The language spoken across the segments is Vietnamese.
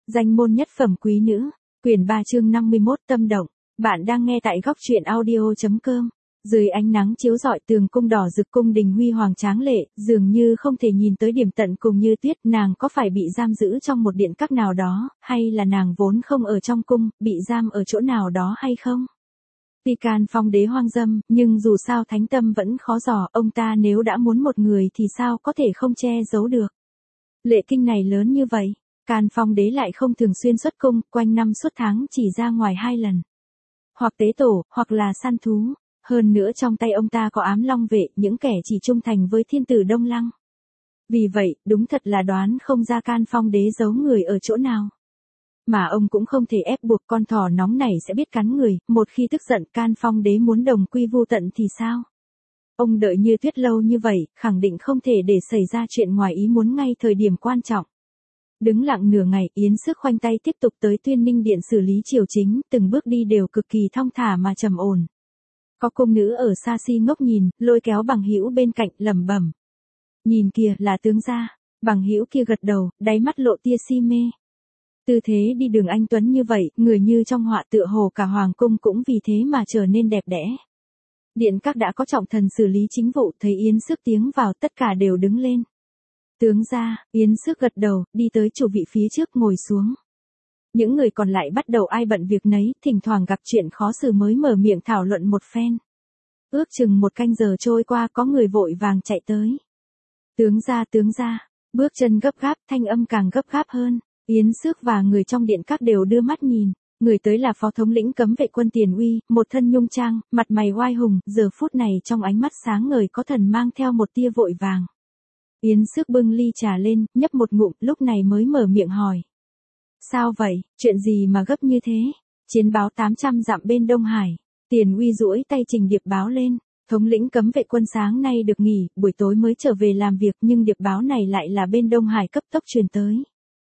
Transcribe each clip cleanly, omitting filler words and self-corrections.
Danh môn nhất phẩm quý nữ, quyển 3 chương 51 tâm động. Bạn đang nghe tại góc truyện audio.com. Dưới ánh nắng chiếu rọi tường cung đỏ rực cung đình huy hoàng tráng lệ, dường như không thể nhìn tới điểm tận cùng như tuyết. Nàng có phải bị giam giữ trong một điện các nào đó, hay là nàng vốn không ở trong cung, bị giam ở chỗ nào đó hay không? Tuy Can Phong đế hoang dâm, nhưng dù sao thánh tâm vẫn khó dò, ông ta nếu đã muốn một người thì sao có thể không che giấu được. Lệ kinh này lớn như vậy, Can Phong đế lại không thường xuyên xuất cung, quanh năm suốt tháng chỉ ra ngoài 2 lần. Hoặc tế tổ, hoặc là săn thú. Hơn nữa trong tay ông ta có ám long vệ, những kẻ chỉ trung thành với thiên tử Đông Lăng. Vì vậy, đúng thật là đoán không ra Can Phong đế giấu người ở chỗ nào. Mà ông cũng không thể ép buộc con thỏ nóng này sẽ biết cắn người, một khi tức giận Can Phong đế muốn đồng quy vu tận thì sao? Ông đợi như tuyết lâu như vậy, khẳng định không thể để xảy ra chuyện ngoài ý muốn ngay thời điểm quan trọng. Đứng lặng nửa ngày, Yến Sức khoanh tay tiếp tục tới Tuyên Ninh điện xử lý triều chính, từng bước đi đều cực kỳ thong thả mà trầm ổn. Có cung nữ ở xa xi ngốc nhìn, lôi kéo Bằng Hữu bên cạnh lẩm bẩm. Nhìn kìa, là tướng gia. Bằng Hữu kia gật đầu, đáy mắt lộ tia si mê. Tư thế đi đường anh tuấn như vậy, người như trong họa tựa hồ cả hoàng cung cũng vì thế mà trở nên đẹp đẽ. Điện các đã có trọng thần xử lý chính vụ, thấy Yến Sức tiến vào tất cả đều đứng lên. Tướng gia, Yến Sức gật đầu, đi tới chủ vị phía trước ngồi xuống. Những người còn lại bắt đầu ai bận việc nấy, thỉnh thoảng gặp chuyện khó xử mới mở miệng thảo luận một phen. Ước chừng 1 canh giờ trôi qua có người vội vàng chạy tới. Tướng gia, bước chân gấp gáp, thanh âm càng gấp gáp hơn. Yến Sức và người trong điện các đều đưa mắt nhìn. Người tới là phó thống lĩnh cấm vệ quân Tiền Uy, một thân nhung trang, mặt mày oai hùng, giờ phút này trong ánh mắt sáng ngời có thần mang theo một tia vội vàng. Yến Sức bưng ly trà lên, nhấp một ngụm, lúc này mới mở miệng hỏi. Sao vậy, chuyện gì mà gấp như thế? Chiến báo 800 dặm bên Đông Hải. Tiền Uy duỗi tay trình điệp báo lên. Thống lĩnh cấm vệ quân sáng nay được nghỉ, buổi tối mới trở về làm việc nhưng điệp báo này lại là bên Đông Hải cấp tốc truyền tới.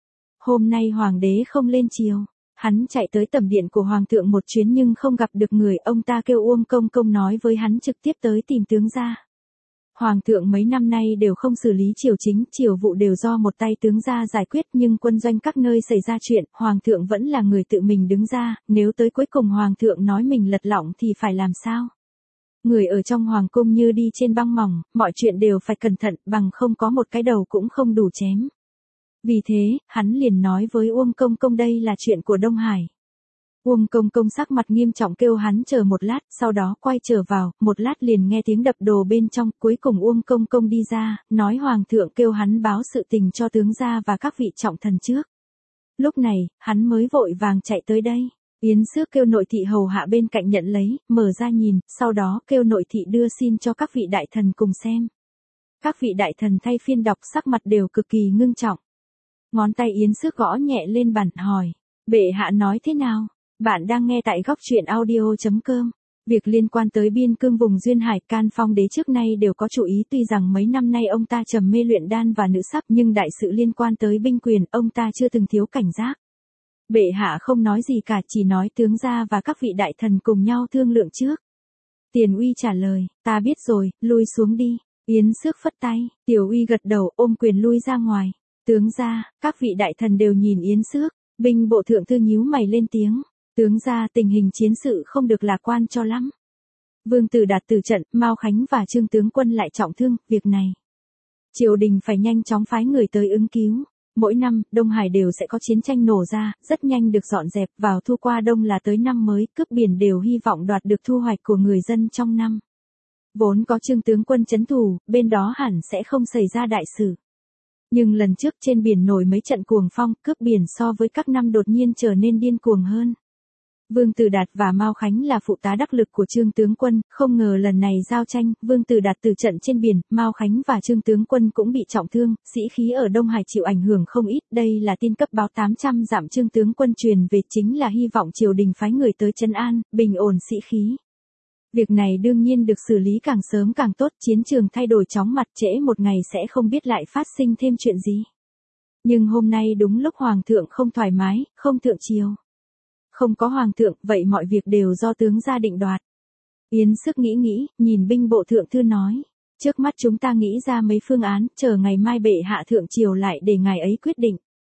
Hôm nay hoàng đế không lên triều. Hắn chạy tới tẩm điện của hoàng thượng một chuyến nhưng không gặp được người, ông ta kêu Uông Công Công nói với hắn trực tiếp tới tìm tướng gia. Hoàng thượng mấy năm nay đều không xử lý triều chính, triều vụ đều do một tay tướng gia giải quyết nhưng quân doanh các nơi xảy ra chuyện, hoàng thượng vẫn là người tự mình đứng ra, nếu tới cuối cùng hoàng thượng nói mình lật lọng thì phải làm sao? Người ở trong hoàng cung như đi trên băng mỏng, mọi chuyện đều phải cẩn thận, bằng không có một cái đầu cũng không đủ chém. Vì thế, hắn liền nói với Uông Công Công đây là chuyện của Đông Hải. Uông Công Công sắc mặt nghiêm trọng kêu hắn chờ một lát, sau đó quay trở vào, một lát liền nghe tiếng đập đồ bên trong, cuối cùng Uông Công Công đi ra, nói hoàng thượng kêu hắn báo sự tình cho tướng gia và các vị trọng thần trước. Lúc này, hắn mới vội vàng chạy tới đây. Yến Sức kêu nội thị hầu hạ bên cạnh nhận lấy, mở ra nhìn, sau đó kêu nội thị đưa xin cho các vị đại thần cùng xem. Các vị đại thần thay phiên đọc sắc mặt đều cực kỳ ngưng trọng. Ngón tay Yến Sức gõ nhẹ lên bàn, hỏi. Bệ hạ nói thế nào? Bạn đang nghe tại góc truyện audio.com. Việc liên quan tới biên cương vùng Duyên Hải, Can Phong đế trước nay đều có chú ý, tuy rằng mấy năm nay ông ta trầm mê luyện đan và nữ sắc nhưng đại sự liên quan tới binh quyền, ông ta chưa từng thiếu cảnh giác. Bệ hạ không nói gì cả, chỉ nói tướng gia và các vị đại thần cùng nhau thương lượng trước. Tiền Uy trả lời, ta biết rồi, lui xuống đi. Yến Sức phất tay, Tiểu Uy gật đầu, ôm quyền lui ra ngoài. Tướng gia, các vị đại thần đều nhìn Yến Sức, binh bộ thượng thư nhíu mày lên tiếng. Tướng gia, tình hình chiến sự không được lạc quan cho lắm. Vương Tử Đạt tử trận, Mao Khánh và Trương tướng quân lại trọng thương, việc này triều đình phải nhanh chóng phái người tới ứng cứu. Mỗi năm, Đông Hải đều sẽ có chiến tranh nổ ra, rất nhanh được dọn dẹp, vào thu qua đông là tới năm mới, cướp biển đều hy vọng đoạt được thu hoạch của người dân trong năm. Vốn có Trương tướng quân trấn thủ, bên đó hẳn sẽ không xảy ra đại sự. Nhưng lần trước trên biển nổi mấy trận cuồng phong, cướp biển so với các năm đột nhiên trở nên điên cuồng hơn. Vương Tử Đạt và Mao Khánh là phụ tá đắc lực của Trương tướng quân, không ngờ lần này giao tranh, Vương Tử Đạt tử trận trên biển, Mao Khánh và Trương tướng quân cũng bị trọng thương, sĩ khí ở Đông Hải chịu ảnh hưởng không ít, đây là tin cấp báo 800 dặm Trương tướng quân truyền về, chính là hy vọng triều đình phái người tới trấn an, bình ổn sĩ khí. Việc này đương nhiên được xử lý càng sớm càng tốt, chiến trường thay đổi chóng mặt, trễ một ngày sẽ không biết lại phát sinh thêm chuyện gì. Nhưng hôm nay đúng lúc hoàng thượng không thoải mái, không thượng triều. Không có hoàng thượng, vậy mọi việc đều do tướng gia định đoạt. Yến Sức nghĩ, nhìn binh bộ thượng thư nói. Trước mắt chúng ta nghĩ ra mấy phương án, chờ ngày mai bệ hạ thượng triều lại để ngài ấy quyết định.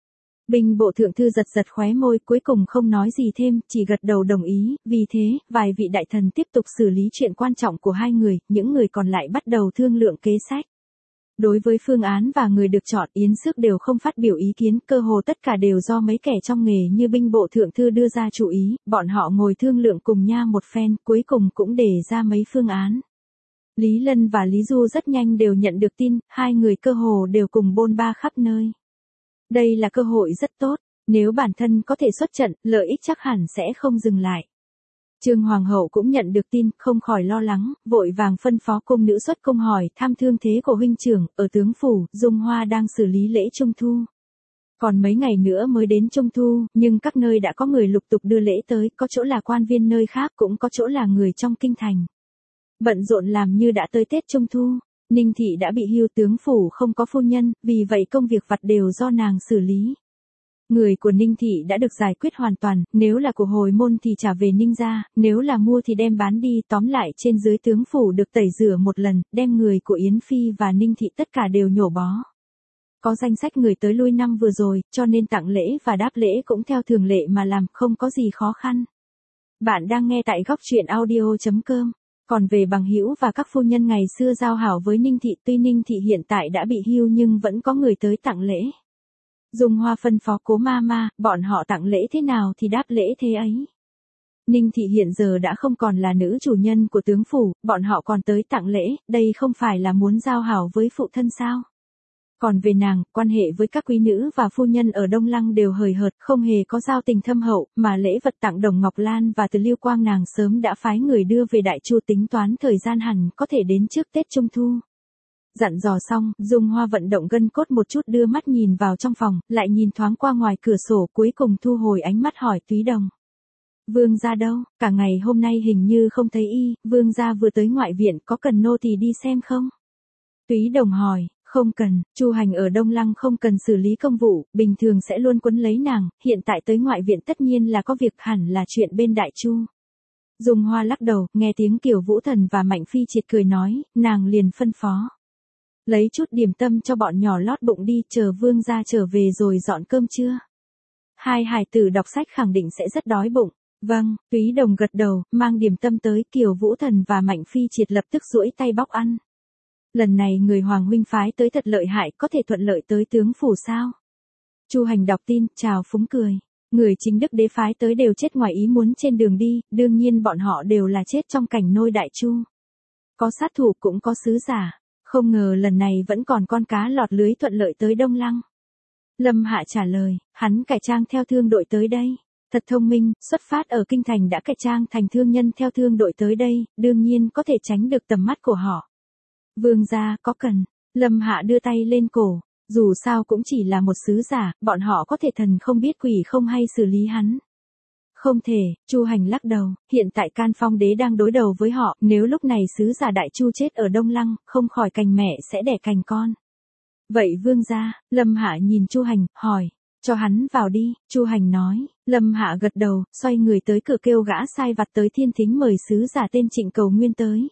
Binh bộ thượng thư giật giật khóe môi, cuối cùng không nói gì thêm, chỉ gật đầu đồng ý, vì thế, vài vị đại thần tiếp tục xử lý chuyện quan trọng của hai người, những người còn lại bắt đầu thương lượng kế sách. Đối với phương án và người được chọn, Yến Xước đều không phát biểu ý kiến, cơ hồ tất cả đều do mấy kẻ trong nghề như binh bộ thượng thư đưa ra chủ ý, bọn họ ngồi thương lượng cùng nha một phen, cuối cùng cũng đề ra mấy phương án. Lý Lân và Lý Du rất nhanh đều nhận được tin, hai người cơ hồ đều cùng bôn ba khắp nơi. Đây là cơ hội rất tốt, nếu bản thân có thể xuất trận, lợi ích chắc hẳn sẽ không dừng lại. Trương Hoàng hậu cũng nhận được tin, không khỏi lo lắng, vội vàng phân phó cung nữ xuất cung hỏi thăm thương thế của huynh trưởng, ở tướng phủ, Dung Hoa đang xử lý lễ Trung Thu. Còn mấy ngày nữa mới đến Trung Thu, nhưng các nơi đã có người lục tục đưa lễ tới, có chỗ là quan viên nơi khác cũng có chỗ là người trong kinh thành. Bận rộn làm như đã tới Tết Trung Thu, Ninh Thị đã bị hưu, tướng phủ không có phu nhân, vì vậy công việc vặt đều do nàng xử lý. Người của Ninh Thị đã được giải quyết hoàn toàn, nếu là của hồi môn thì trả về Ninh gia, nếu là mua thì đem bán đi, tóm lại trên dưới tướng phủ được tẩy rửa một lần, đem người của Yến Phi và Ninh Thị tất cả đều nhổ bó. Có danh sách người tới lui năm vừa rồi, cho nên tặng lễ và đáp lễ cũng theo thường lệ mà làm, không có gì khó khăn. Bạn đang nghe tại góc truyện audio.com. Còn về bằng hữu và các phu nhân ngày xưa giao hảo với Ninh Thị, tuy Ninh Thị hiện tại đã bị hưu nhưng vẫn có người tới tặng lễ. Dung Hoa phân phó Cố Mama, bọn họ tặng lễ thế nào thì đáp lễ thế ấy. Ninh Thị hiện giờ đã không còn là nữ chủ nhân của tướng phủ, bọn họ còn tới tặng lễ, đây không phải là muốn giao hảo với phụ thân sao? Còn về nàng, quan hệ với các quý nữ và phu nhân ở Đông Lăng đều hời hợt, không hề có giao tình thâm hậu, mà lễ vật tặng Đồng Ngọc Lan và Từ Liêu Quang nàng sớm đã phái người đưa về Đại Chu, tính toán thời gian hẳn có thể đến trước Tết Trung Thu. Dặn dò xong, Dung Hoa vận động gân cốt một chút, đưa mắt nhìn vào trong phòng, lại nhìn thoáng qua ngoài cửa sổ, cuối cùng thu hồi ánh mắt hỏi Túy Đồng. Vương gia đâu, cả ngày hôm nay hình như không thấy y, vương gia vừa tới ngoại viện, có cần nô tỳ đi xem không? Túy Đồng hỏi, không cần, Chu Hành ở Đông Lăng không cần xử lý công vụ, bình thường sẽ luôn quấn lấy nàng, hiện tại tới ngoại viện tất nhiên là có việc, hẳn là chuyện bên Đại Chu. Dung Hoa lắc đầu, nghe tiếng Kiều Vũ Thần và Mạnh Phi Triệt cười nói, nàng liền phân phó. Lấy chút điểm tâm cho bọn nhỏ lót bụng đi, chờ vương gia trở về rồi dọn cơm trưa. Hai hài tử đọc sách khẳng định sẽ rất đói bụng. Vâng, Túy Đồng gật đầu, mang điểm tâm tới, Kiều Vũ Thần và Mạnh Phi Triệt lập tức duỗi tay bóc ăn. Lần này người Hoàng huynh phái tới thật lợi hại, có thể thuận lợi tới tướng phủ sao? Chu Hành đọc tin, chào phúng cười. Người chính Đức đế phái tới đều chết ngoài ý muốn trên đường đi, đương nhiên bọn họ đều là chết trong cảnh nôi Đại Chu. Có sát thủ cũng có sứ giả, không ngờ lần này vẫn còn con cá lọt lưới thuận lợi tới Đông Lăng. Lâm Hạ trả lời, hắn cải trang theo thương đội tới đây. Thật thông minh, xuất phát ở kinh thành đã cải trang thành thương nhân theo thương đội tới đây, đương nhiên có thể tránh được tầm mắt của họ. Vương gia có cần, Lâm Hạ đưa tay lên cổ, dù sao cũng chỉ là một sứ giả, bọn họ có thể thần không biết quỷ không hay xử lý hắn. Không thể, Chu Hành lắc đầu, hiện tại Can Phong đế đang đối đầu với họ, nếu lúc này sứ giả Đại Chu chết ở Đông Lăng, không khỏi cành mẹ sẽ đẻ cành con. Vậy vương gia, Lâm Hạ nhìn Chu Hành, hỏi, cho hắn vào đi, Chu Hành nói, Lâm Hạ gật đầu, xoay người tới cửa kêu gã sai vặt tới thiên thính mời sứ giả tên Trịnh Cầu Nguyên tới.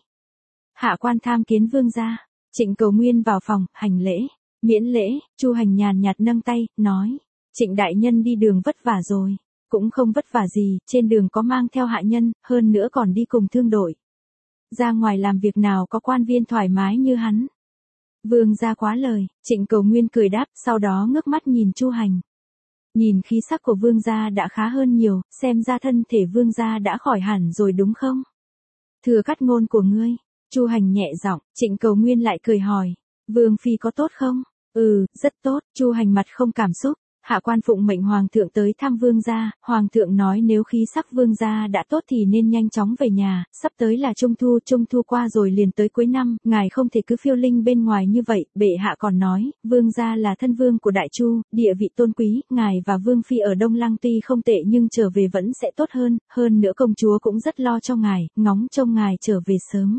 Hạ quan tham kiến vương gia. Trịnh Cầu Nguyên vào phòng, hành lễ, miễn lễ, Chu Hành nhàn nhạt nâng tay, nói, Trịnh đại nhân đi đường vất vả rồi, cũng không vất vả gì, trên đường có mang theo hạ nhân, hơn nữa còn đi cùng thương đội. Ra ngoài làm việc nào có quan viên thoải mái như hắn. Vương gia quá lời, Trịnh Cầu Nguyên cười đáp, sau đó ngước mắt nhìn Chu Hành. Nhìn khí sắc của vương gia đã khá hơn nhiều, xem ra thân thể vương gia đã khỏi hẳn rồi đúng không? Thừa cắt ngôn của ngươi. Chu Hành nhẹ giọng, Trịnh Cầu Nguyên lại cười hỏi, vương phi có tốt không? Rất tốt, Chu Hành mặt không cảm xúc, hạ quan phụng mệnh hoàng thượng tới thăm vương gia, hoàng thượng nói nếu khí sắc vương gia đã tốt thì nên nhanh chóng về nhà, sắp tới là Trung Thu qua rồi liền tới cuối năm, ngài không thể cứ phiêu linh bên ngoài như vậy, bệ hạ còn nói, vương gia là thân vương của Đại Chu, địa vị tôn quý, ngài và vương phi ở Đông Lăng tuy không tệ nhưng trở về vẫn sẽ tốt hơn nữa công chúa cũng rất lo cho ngài, ngóng trông ngài trở về sớm.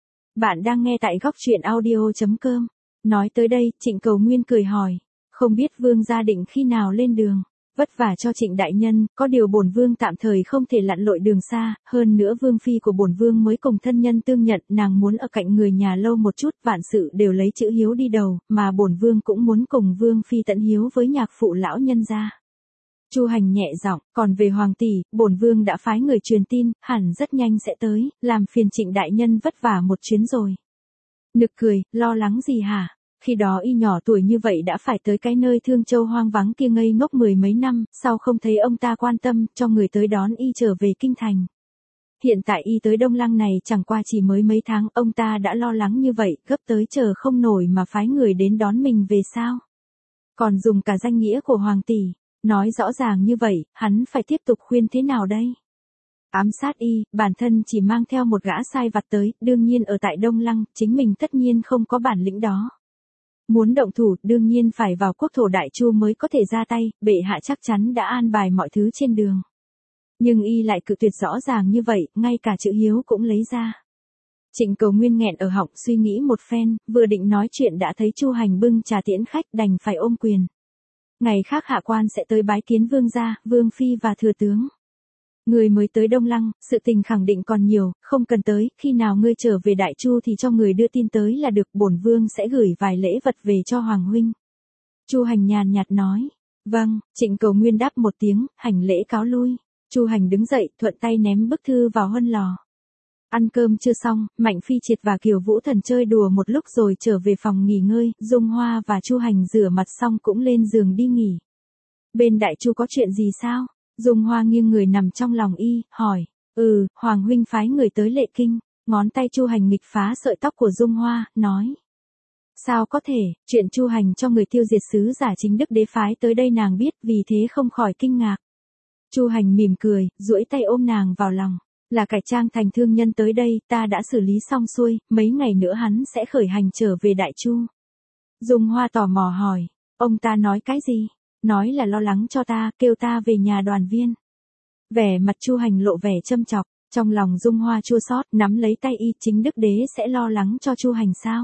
Bạn đang nghe tại góc truyện audio.com. Nói tới đây, Trịnh Cầu Nguyên cười hỏi, không biết vương gia định khi nào lên đường, vất vả cho Trịnh đại nhân, có điều bổn vương tạm thời không thể lặn lội đường xa, hơn nữa vương phi của bổn vương mới cùng thân nhân tương nhận, nàng muốn ở cạnh người nhà lâu một chút, vạn sự đều lấy chữ hiếu đi đầu, mà bổn vương cũng muốn cùng vương phi tận hiếu với nhạc phụ lão nhân gia. Chu Hành nhẹ giọng, còn về hoàng tỷ, bổn vương đã phái người truyền tin, hẳn rất nhanh sẽ tới, làm phiền Trịnh đại nhân vất vả một chuyến rồi. Nực cười, lo lắng gì hả? Khi đó y nhỏ tuổi như vậy đã phải tới cái nơi Thương Châu hoang vắng kia ngây ngốc mười mấy năm, sao không thấy ông ta quan tâm, cho người tới đón y trở về kinh thành. Hiện tại y tới Đông Lăng này chẳng qua chỉ mới mấy tháng, ông ta đã lo lắng như vậy, gấp tới chờ không nổi mà phái người đến đón mình về sao? Còn dùng cả danh nghĩa của hoàng tỷ, nói rõ ràng như vậy, hắn phải tiếp tục khuyên thế nào đây? Ám sát y, bản thân chỉ mang theo một gã sai vặt tới, đương nhiên ở tại Đông Lăng, chính mình tất nhiên không có bản lĩnh đó. Muốn động thủ, đương nhiên phải vào quốc thổ Đại Chu mới có thể ra tay, bệ hạ chắc chắn đã an bài mọi thứ trên đường. Nhưng y lại cự tuyệt rõ ràng như vậy, ngay cả chữ hiếu cũng lấy ra. Trịnh Cầu Nguyên nghẹn ở họng suy nghĩ một phen, vừa định nói chuyện đã thấy Chu Hành bưng trà tiễn khách, đành phải ôm quyền. Ngày khác hạ quan sẽ tới bái kiến vương gia, vương phi và thừa tướng. Người mới tới Đông Lăng, sự tình khẳng định còn nhiều, không cần tới, khi nào ngươi trở về Đại Chu thì cho người đưa tin tới là được, bổn vương sẽ gửi vài lễ vật về cho hoàng huynh. Chu Hành nhàn nhạt nói. Vâng, Trịnh Cầu Nguyên đáp một tiếng, hành lễ cáo lui. Chu Hành đứng dậy, thuận tay ném bức thư vào hân lò. Ăn cơm chưa xong, Mạnh Phi Triệt và Kiều Vũ Thần chơi đùa một lúc rồi trở về phòng nghỉ ngơi, Dung Hoa và Chu Hành rửa mặt xong cũng lên giường đi nghỉ. Bên Đại Chu có chuyện gì sao? Dung Hoa nghiêng người nằm trong lòng y, hỏi. Hoàng huynh phái người tới Lệ Kinh. Ngón tay Chu Hành nghịch phá sợi tóc của Dung Hoa, nói. Sao có thể, chuyện Chu Hành cho người tiêu diệt sứ giả chính Đức đế phái tới đây nàng biết, vì thế không khỏi kinh ngạc. Chu Hành mỉm cười, duỗi tay ôm nàng vào lòng. Là cải trang thành thương nhân tới đây, ta đã xử lý xong xuôi, mấy ngày nữa hắn sẽ khởi hành trở về Đại Chu. Dung Hoa tò mò hỏi, ông ta nói cái gì? Nói là lo lắng cho ta, kêu ta về nhà đoàn viên. Vẻ mặt Chu Hành lộ vẻ châm chọc, trong lòng Dung Hoa chua xót, nắm lấy tay y, chính Đức đế sẽ lo lắng cho Chu Hành sao?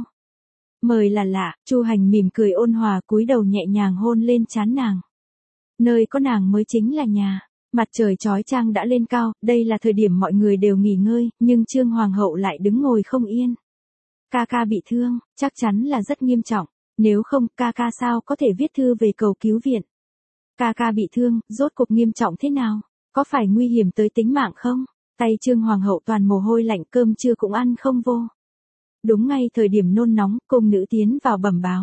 Mời là lạ, Chu Hành mỉm cười ôn hòa cúi đầu nhẹ nhàng hôn lên trán nàng. Nơi có nàng mới chính là nhà. Mặt trời chói chang đã lên cao, đây là thời điểm mọi người đều nghỉ ngơi, nhưng Trương Hoàng hậu lại đứng ngồi không yên. Ca ca bị thương, chắc chắn là rất nghiêm trọng, nếu không ca ca sao có thể viết thư về cầu cứu viện. Ca ca bị thương, rốt cuộc nghiêm trọng thế nào? Có phải nguy hiểm tới tính mạng không? Tay Trương Hoàng hậu toàn mồ hôi lạnh, cơm trưa cũng ăn không vô. Đúng ngay thời điểm nôn nóng, cung nữ tiến vào bẩm báo.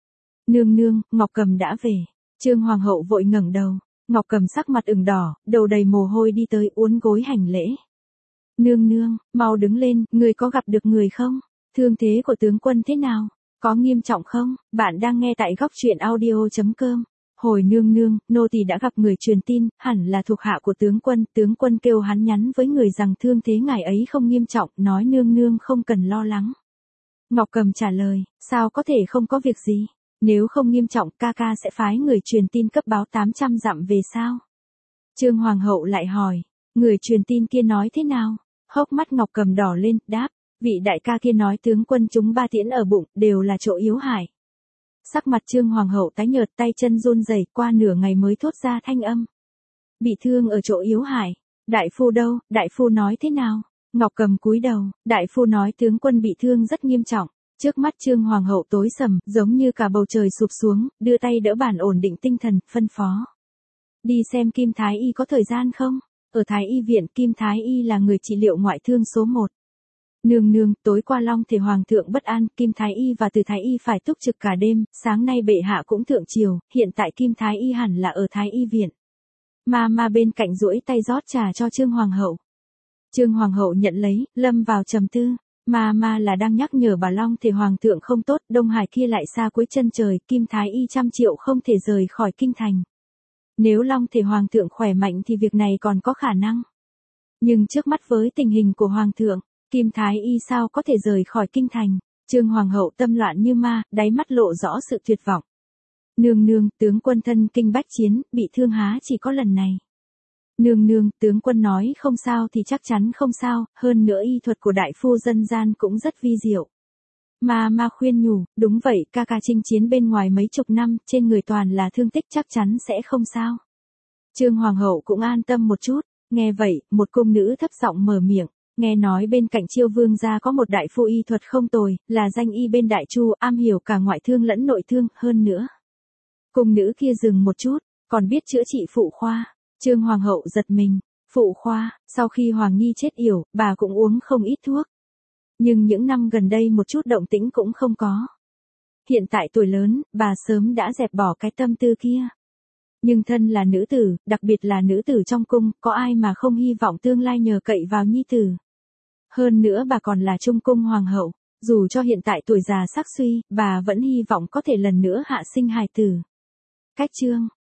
Nương nương, Ngọc Cầm đã về. Trương Hoàng hậu vội ngẩng đầu. Ngọc Cầm sắc mặt ửng đỏ, đầu đầy mồ hôi đi tới uốn gối hành lễ. Nương nương, mau đứng lên, người có gặp được người không? Thương thế của tướng quân thế nào? Có nghiêm trọng không? Bạn đang nghe tại góc truyện audio.com. Hồi nương nương, nô tỳ đã gặp người truyền tin, hẳn là thuộc hạ của tướng quân kêu hắn nhắn với người rằng thương thế ngài ấy không nghiêm trọng, nói nương nương không cần lo lắng. Ngọc Cầm trả lời, sao có thể không có việc gì? Nếu không nghiêm trọng, ca ca sẽ phái người truyền tin cấp báo 800 dặm về sao? Trương Hoàng hậu lại hỏi, người truyền tin kia nói thế nào? Hốc mắt Ngọc Cầm đỏ lên, đáp, vị đại ca kia nói tướng quân chúng 3 tiễn ở bụng, đều là chỗ yếu hại. Sắc mặt Trương Hoàng hậu tái nhợt, tay chân run rẩy, qua nửa ngày mới thốt ra thanh âm. Bị thương ở chỗ yếu hại. Đại phu đâu, đại phu nói thế nào? Ngọc Cầm cúi đầu, đại phu nói tướng quân bị thương rất nghiêm trọng. Trước mắt Trương Hoàng hậu tối sầm, giống như cả bầu trời sụp xuống, đưa tay đỡ bàn ổn định tinh thần, phân phó. Đi xem Kim Thái Y có thời gian không? Ở Thái Y viện, Kim Thái Y là người trị liệu ngoại thương số 1. Nương nương, tối qua Long Thể Hoàng thượng bất an, Kim Thái Y và Từ Thái Y phải túc trực cả đêm, sáng nay bệ hạ cũng thượng triều, hiện tại Kim Thái Y hẳn là ở Thái Y viện. Ma bên cạnh duỗi tay rót trà cho Trương Hoàng hậu. Trương Hoàng hậu nhận lấy, lâm vào trầm tư. Ma là đang nhắc nhở bà Long Thể Hoàng thượng không tốt, Đông Hải kia lại xa cuối chân trời, Kim Thái Y 100 triệu không thể rời khỏi kinh thành. Nếu Long Thể Hoàng thượng khỏe mạnh thì việc này còn có khả năng. Nhưng trước mắt với tình hình của Hoàng thượng, Kim Thái Y sao có thể rời khỏi kinh thành? Trương Hoàng hậu tâm loạn như ma, đáy mắt lộ rõ sự tuyệt vọng. Nương nương, tướng quân thân kinh bách chiến, bị thương há chỉ có lần này. Nương nương, tướng quân nói không sao thì chắc chắn không sao, hơn nữa y thuật của đại phu dân gian cũng rất vi diệu. Ma khuyên nhủ, đúng vậy, ca ca chinh chiến bên ngoài mấy chục năm, trên người toàn là thương tích chắc chắn sẽ không sao. Trương Hoàng hậu cũng an tâm một chút, nghe vậy, một cung nữ thấp giọng mở miệng, nghe nói bên cạnh Chiêu vương gia có một đại phu y thuật không tồi, là danh y bên Đại Chu, am hiểu cả ngoại thương lẫn nội thương, hơn nữa. Cung nữ kia dừng một chút. còn biết chữa trị phụ khoa. Trương Hoàng hậu giật mình, phụ khoa, sau khi Hoàng Nhi chết yểu, bà cũng uống không ít thuốc. Nhưng những năm gần đây một chút động tĩnh cũng không có. Hiện tại tuổi lớn, bà sớm đã dẹp bỏ cái tâm tư kia. Nhưng thân là nữ tử, đặc biệt là nữ tử trong cung, có ai mà không hy vọng tương lai nhờ cậy vào nhi tử. Hơn nữa bà còn là trung cung hoàng hậu, dù cho hiện tại tuổi già sắc suy, bà vẫn hy vọng có thể lần nữa hạ sinh hài tử. Cách chương